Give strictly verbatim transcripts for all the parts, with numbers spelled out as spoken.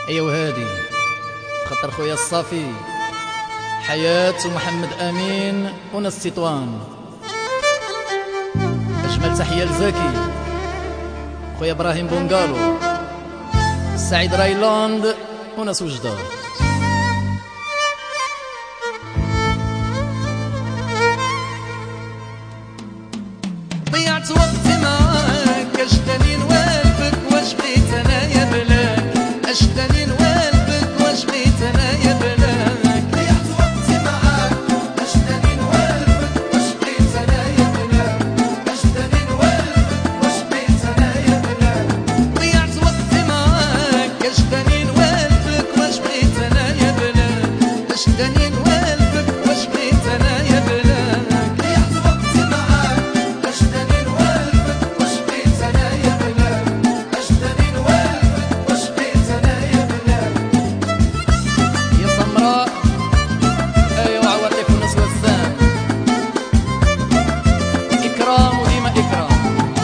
ايوا هادي خاطر خويا الصافي حياة ومحمد امين وناس تطوان. اجمل تحيه لزكي خويا ابراهيم بونغالو سعيد رايلاند وناس وجده. ضيعت وقتي معاك اشتاني نوالفك واش بغيت انا يا بلاك، اشتاني نوالفك واش بغيت انا يا بلاك. ضيعت وقتي معاك اشتاني نوالفك واش بغيت انا يا بلاك، اشتاني نوالفك واش بغيت انا يا بلاك. ضيعت وقتي معاك اشتاني نوالفك واش بغيت انا يا بلاك، اشتاني نوالفك واش بغيت انا يا بلاك. ضيعت وقتي معاك اشتاني نوالفك واش بغيت انا يا بلاك، اشتاني نوالفك واش بغيت انا يا بلاك. يا سمراء ايوا عوضك وناس وسام اكرام وديما اكرام.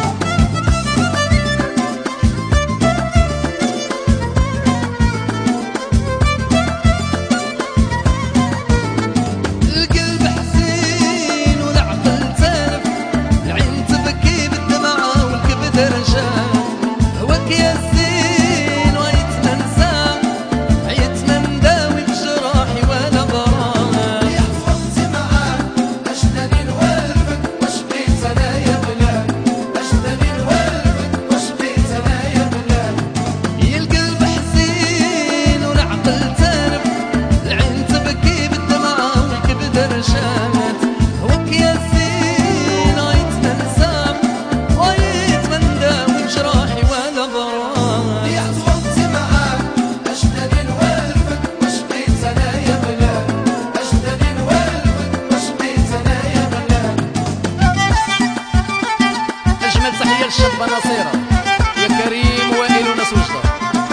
القلب حزين والعقل تالف، العين تبكي بالدمعة والكبد رجال. هواك يا زين وعيتنا نساه، عيتنا نداوي بجراحي ولا غرام. ضيعت وقتي معاك اشتاني نوالفك واش بغيت انا يا بلاك، اشتاني نوالفك واش بغيت انا يا بلاك. يا القلب حزين والعقل تالف، العين تبكي بالدمعة والكبد رجالات. هواك يا زين عيتنا نسام، وعيتنا نداوي بجراحي ولا غرام. ضيعت وقتي معاك اشتاني نوالفك واش بغيت انا يا بلاك، اشتاني نوالفك واش بغيت انا يا بلاك. اجمل تحيه للشابه نصيره يا كريم وائل وناس وجده.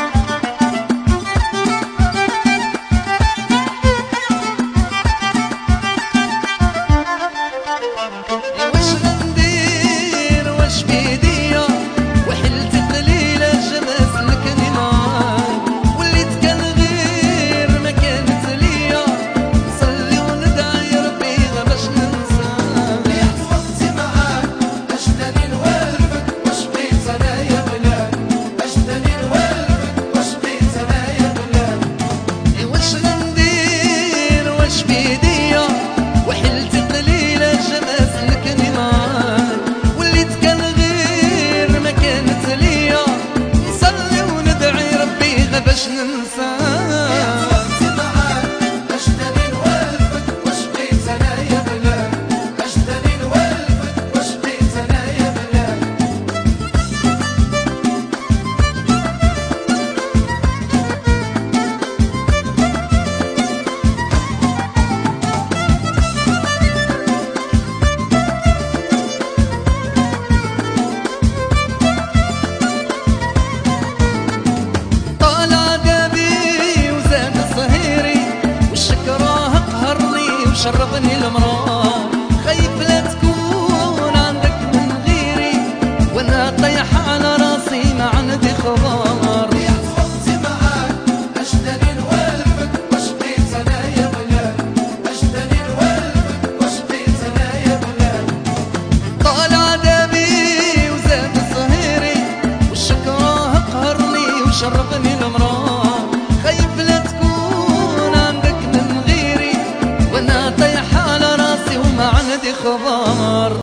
واش غندير واش بيديا، وحلت قليلة جماس الكلمة، وليت كنغير ما كانت ليا، نصلي وندعي ربي غير باش ننسى. ضيعت وقتي معاك اشتاني نوالفك واش بغيت انا يا بلاك، اشتاني نوالفك واش بغيت انا يا بلاك. واش غندير واش بيديا، وحلت قليلة جماس الكلمة، وليت كنغير ما كانت ليا، نصلي وندعي ربي غير باش ننسى. وقتي معاك اشتاني نوالفك واش بغيت انا يا بلاك، اشتاني نوالفك واش بغيت انا يا بلاك. طالع دابي وزاد صهيري، والشكراه قهرني وشربني المرار. خايف لا تكون عندك من غيري، وانا طيح على راسي ما عندي خبر. ضيعت وقتي معاك اشتاني نوالفك واش بغيت انا يا بلاك، اشتاني نوالفك واش بغيت انا يا بلاك. طالع دابي وزاد صهيري، والشكراه قهرني وشربني المرار. خايف لا تكون عندك من غيري، وانا طيح على راسي وما عندي خبر.